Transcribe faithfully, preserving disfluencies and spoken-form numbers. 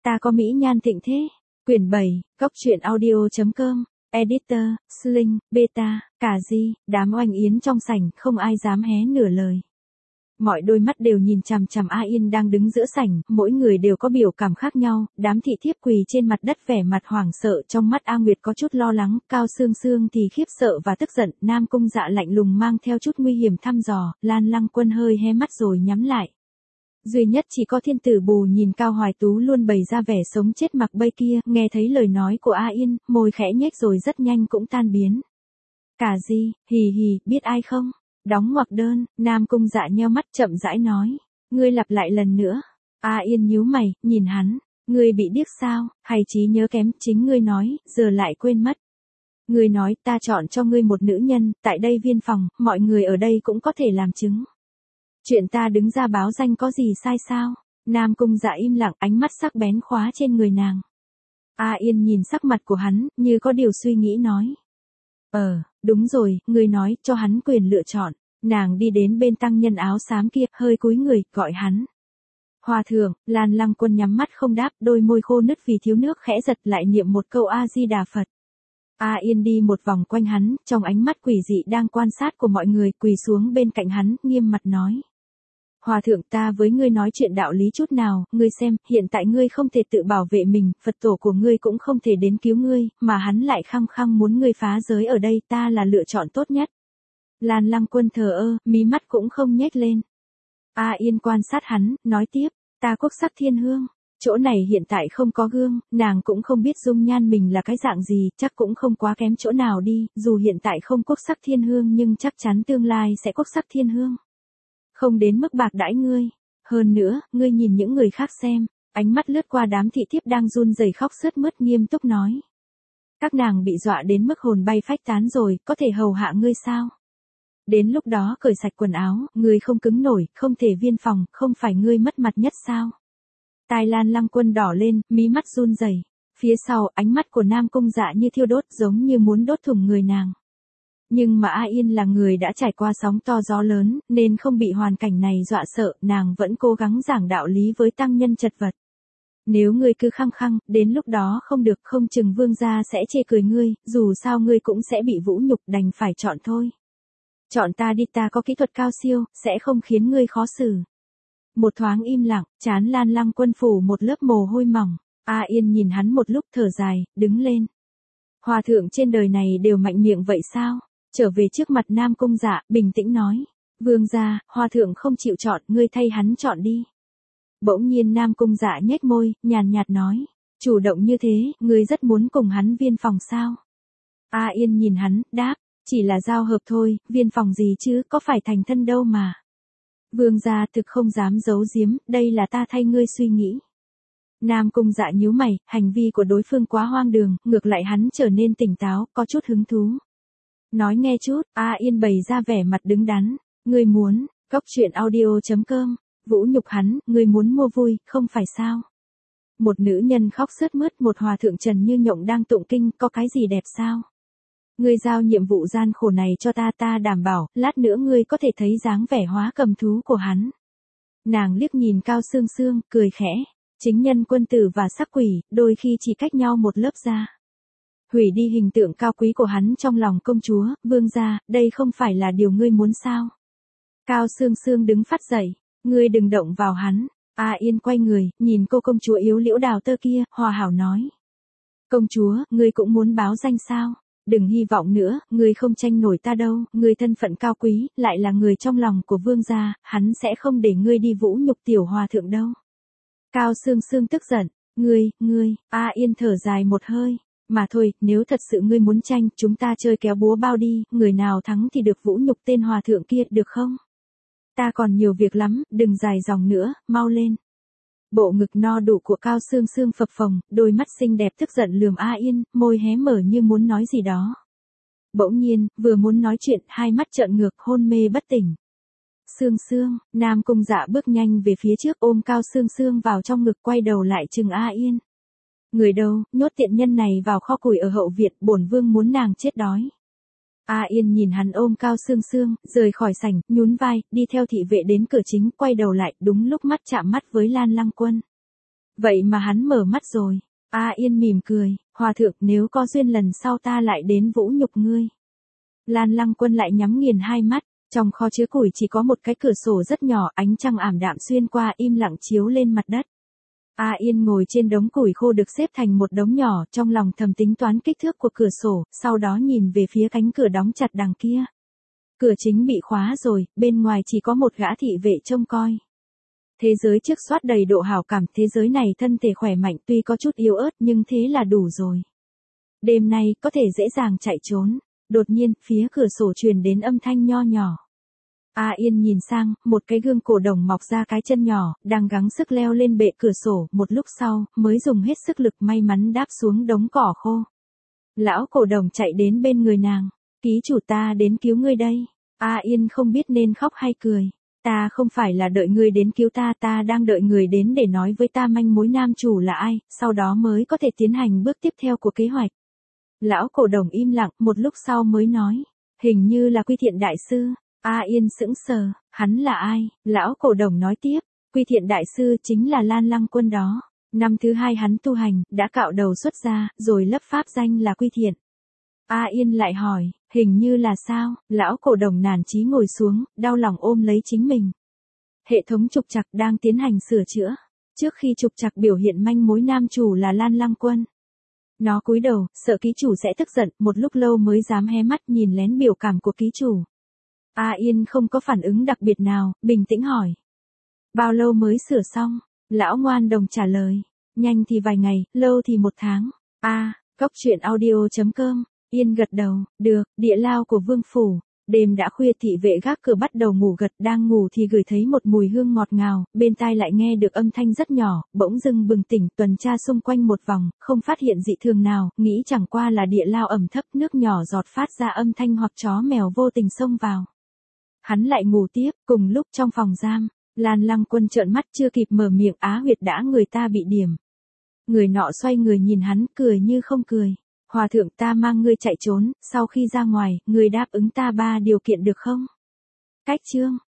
Ta có mỹ nhan thịnh thế. Quyển bảy, góc truyện audio chấm com, Editor, Sling, Beta, cả gì, đám oanh yến trong sảnh không ai dám hé nửa lời. Mọi đôi mắt đều nhìn chằm chằm A Yên đang đứng giữa sảnh, mỗi người đều có biểu cảm khác nhau, đám thị thiếp quỳ trên mặt đất vẻ mặt hoảng sợ, trong mắt A Nguyệt có chút lo lắng, Cao Sương Sương thì khiếp sợ và tức giận, Nam Cung Dạ lạnh lùng mang theo chút nguy hiểm thăm dò, Lan Lăng Quân hơi hé mắt rồi nhắm lại. Duy nhất chỉ có Thiên Tử Bù nhìn Cao Hoài Tú luôn bày ra vẻ sống chết mặc bây kia, nghe thấy lời nói của A Yên, môi khẽ nhếch rồi rất nhanh cũng tan biến. Cả gì, hì hì, biết ai không? Đóng ngoặc đơn, Nam Cung Dạ nheo mắt chậm rãi nói. Ngươi lặp lại lần nữa. A Yên nhíu mày, nhìn hắn. Ngươi bị điếc sao, hay trí nhớ kém, chính ngươi nói, giờ lại quên mất. Ngươi nói ta chọn cho ngươi một nữ nhân, tại đây viên phòng, mọi người ở đây cũng có thể làm chứng. Chuyện ta đứng ra báo danh có gì sai sao? Nam Cung Dạ im lặng, ánh mắt sắc bén khóa trên người nàng. A Yên nhìn sắc mặt của hắn, như có điều suy nghĩ nói. Ờ, đúng rồi, ngươi nói, cho hắn quyền lựa chọn. Nàng đi đến bên tăng nhân áo xám kia, hơi cúi người, gọi hắn. Hòa thượng, Lan Lăng Quân nhắm mắt không đáp, đôi môi khô nứt vì thiếu nước khẽ giật lại niệm một câu A-di-đà Phật. A Yên đi một vòng quanh hắn, trong ánh mắt quỷ dị đang quan sát của mọi người, quỳ xuống bên cạnh hắn, nghiêm mặt nói. Hòa thượng, ta với ngươi nói chuyện đạo lý chút nào, ngươi xem, hiện tại ngươi không thể tự bảo vệ mình, Phật tổ của ngươi cũng không thể đến cứu ngươi, mà hắn lại khăng khăng muốn ngươi phá giới ở đây, ta là lựa chọn tốt nhất. Lan Lăng Quân thờ ơ, mí mắt cũng không nhếch lên. A Yên quan sát hắn, nói tiếp, ta quốc sắc thiên hương, chỗ này hiện tại không có gương, nàng cũng không biết dung nhan mình là cái dạng gì, chắc cũng không quá kém chỗ nào đi, dù hiện tại không quốc sắc thiên hương nhưng chắc chắn tương lai sẽ quốc sắc thiên hương. Không đến mức bạc đãi ngươi. Hơn nữa, ngươi nhìn những người khác xem. Ánh mắt lướt qua đám thị thiếp đang run rẩy khóc sướt mướt nghiêm túc nói. Các nàng bị dọa đến mức hồn bay phách tán rồi, có thể hầu hạ ngươi sao? Đến lúc đó cởi sạch quần áo, ngươi không cứng nổi, không thể viên phòng, không phải ngươi mất mặt nhất sao? Tai Lan Lăng Quân đỏ lên, mí mắt run rẩy. Phía sau, ánh mắt của Nam Cung Dạ như thiêu đốt giống như muốn đốt thủng người nàng. Nhưng mà A Yên là người đã trải qua sóng to gió lớn, nên không bị hoàn cảnh này dọa sợ, nàng vẫn cố gắng giảng đạo lý với tăng nhân chật vật. Nếu ngươi cứ khăng khăng, đến lúc đó không được, không chừng vương gia sẽ chê cười ngươi, dù sao ngươi cũng sẽ bị vũ nhục, đành phải chọn thôi. Chọn ta đi, ta có kỹ thuật cao siêu, sẽ không khiến ngươi khó xử. Một thoáng im lặng, trán Lan Lăng Quân phủ một lớp mồ hôi mỏng. A Yên nhìn hắn một lúc thở dài, đứng lên. Hòa thượng trên đời này đều mạnh miệng vậy sao? Trở về trước mặt Nam Cung Dạ, bình tĩnh nói. Vương gia, hòa thượng không chịu chọn, ngươi thay hắn chọn đi. Bỗng nhiên Nam Cung Dạ nhếch môi, nhàn nhạt nói. Chủ động như thế, ngươi rất muốn cùng hắn viên phòng sao? A Yên nhìn hắn, đáp. Chỉ là giao hợp thôi, viên phòng gì chứ, có phải thành thân đâu mà. Vương gia thực không dám giấu giếm, đây là ta thay ngươi suy nghĩ. Nam Cung Dạ nhíu mày, hành vi của đối phương quá hoang đường, ngược lại hắn trở nên tỉnh táo, có chút hứng thú. Nói nghe chút, A Yên bày ra vẻ mặt đứng đắn. Ngươi muốn, góc truyện audio chấm com, vũ nhục hắn, ngươi muốn mua vui, không phải sao? Một nữ nhân khóc sướt mướt, một hòa thượng trần như nhộng đang tụng kinh, có cái gì đẹp sao? Ngươi giao nhiệm vụ gian khổ này cho ta, ta đảm bảo, lát nữa ngươi có thể thấy dáng vẻ hóa cầm thú của hắn. Nàng liếc nhìn Cao Sương Sương, cười khẽ. Chính nhân quân tử và sắc quỷ, đôi khi chỉ cách nhau một lớp da. Hủy đi hình tượng cao quý của hắn trong lòng công chúa, vương gia, đây không phải là điều ngươi muốn sao? Cao Sương Sương đứng phát dậy, ngươi đừng động vào hắn. A Yên quay người, nhìn cô công chúa yếu liễu đào tơ kia, hòa hảo nói. Công chúa, ngươi cũng muốn báo danh sao? Đừng hy vọng nữa, ngươi không tranh nổi ta đâu, ngươi thân phận cao quý, lại là người trong lòng của vương gia, hắn sẽ không để ngươi đi vũ nhục tiểu hòa thượng đâu. Cao Sương Sương tức giận, ngươi, ngươi, A Yên thở dài một hơi. Mà thôi, nếu thật sự ngươi muốn tranh, chúng ta chơi kéo búa bao đi, người nào thắng thì được vũ nhục tên hòa thượng kia, được không? Ta còn nhiều việc lắm, đừng dài dòng nữa, mau lên. Bộ ngực no đủ của Cao Sương Sương phập phồng, đôi mắt xinh đẹp tức giận lườm A Yên, môi hé mở như muốn nói gì đó. Bỗng nhiên, vừa muốn nói chuyện, hai mắt trợn ngược, hôn mê bất tỉnh. Sương Sương, Nam Cung Dạ bước nhanh về phía trước ôm Cao Sương Sương vào trong ngực, quay đầu lại chừng A Yên. Người đâu, nhốt tiện nhân này vào kho củi ở hậu viện, bổn vương muốn nàng chết đói. A Yên nhìn hắn ôm Cao Sương Sương, rời khỏi sảnh, nhún vai, đi theo thị vệ đến cửa chính, quay đầu lại, đúng lúc mắt chạm mắt với Lan Lăng Quân. Vậy mà hắn mở mắt rồi. A Yên mỉm cười, hòa thượng nếu có duyên lần sau ta lại đến vũ nhục ngươi. Lan Lăng Quân lại nhắm nghiền hai mắt, trong kho chứa củi chỉ có một cái cửa sổ rất nhỏ, ánh trăng ảm đạm xuyên qua im lặng chiếu lên mặt đất. A Yên ngồi trên đống củi khô được xếp thành một đống nhỏ, trong lòng thầm tính toán kích thước của cửa sổ, sau đó nhìn về phía cánh cửa đóng chặt đằng kia. Cửa chính bị khóa rồi, bên ngoài chỉ có một gã thị vệ trông coi. Thế giới trước soát đầy độ hảo cảm, thế giới này thân thể khỏe mạnh tuy có chút yếu ớt nhưng thế là đủ rồi. Đêm nay có thể dễ dàng chạy trốn. Đột nhiên, phía cửa sổ truyền đến âm thanh nho nhỏ. A Yên nhìn sang, một cái gương cổ đồng mọc ra cái chân nhỏ, đang gắng sức leo lên bệ cửa sổ, một lúc sau, mới dùng hết sức lực may mắn đáp xuống đống cỏ khô. Lão cổ đồng chạy đến bên người nàng. Ký chủ ta đến cứu ngươi đây. A Yên không biết nên khóc hay cười. Ta không phải là đợi ngươi đến cứu ta, ta đang đợi người đến để nói với ta manh mối nam chủ là ai, sau đó mới có thể tiến hành bước tiếp theo của kế hoạch. Lão cổ đồng im lặng, một lúc sau mới nói, hình như là Quy Thiện đại sư. A Yên sững sờ, hắn là ai? Lão cổ đồng nói tiếp, Quy Thiện đại sư chính là Lan Lăng Quân đó. Năm thứ hai hắn tu hành, đã cạo đầu xuất gia, rồi lấp pháp danh là Quy Thiện. A Yên lại hỏi, hình như là sao? Lão cổ đồng nản chí ngồi xuống, đau lòng ôm lấy chính mình. Hệ thống trục trặc đang tiến hành sửa chữa. Trước khi trục trặc biểu hiện manh mối nam chủ là Lan Lăng Quân. Nó cúi đầu, sợ ký chủ sẽ tức giận, một lúc lâu mới dám hé mắt nhìn lén biểu cảm của ký chủ. A Yên không có phản ứng đặc biệt nào, bình tĩnh hỏi. Bao lâu mới sửa xong? Lão ngoan đồng trả lời. Nhanh thì vài ngày, lâu thì một tháng. A, à, góc truyện audio chấm com. Yên gật đầu, được, địa lao của vương phủ. Đêm đã khuya, thị vệ gác cửa bắt đầu ngủ gật, đang ngủ thì gửi thấy một mùi hương ngọt ngào, bên tai lại nghe được âm thanh rất nhỏ, bỗng dưng bừng tỉnh, tuần tra xung quanh một vòng, không phát hiện dị thường nào, nghĩ chẳng qua là địa lao ẩm thấp, nước nhỏ giọt phát ra âm thanh hoặc chó mèo vô tình xông vào. Hắn lại ngủ tiếp, cùng lúc trong phòng giam, Lan Lăng Quân trợn mắt chưa kịp mở miệng, Á huyệt đã người ta bị điểm. Người nọ xoay người nhìn hắn, cười như không cười. Hòa thượng, ta mang ngươi chạy trốn, sau khi ra ngoài, ngươi đáp ứng ta ba điều kiện được không? Cách chương